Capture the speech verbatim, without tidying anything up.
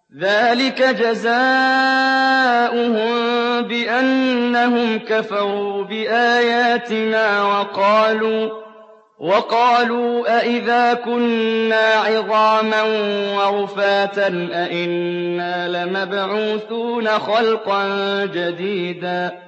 ذَٰلِكَ جَزَاؤُهُم بِأَنَّهُمْ كَفَرُوا بِآيَاتِنَا وَقَالُوا أَإِذَا كُنَّا عِظَامًا وَرُفَاتًا أَإِنَّا لَمَبْعُوثُونَ خَلْقًا جَدِيدًا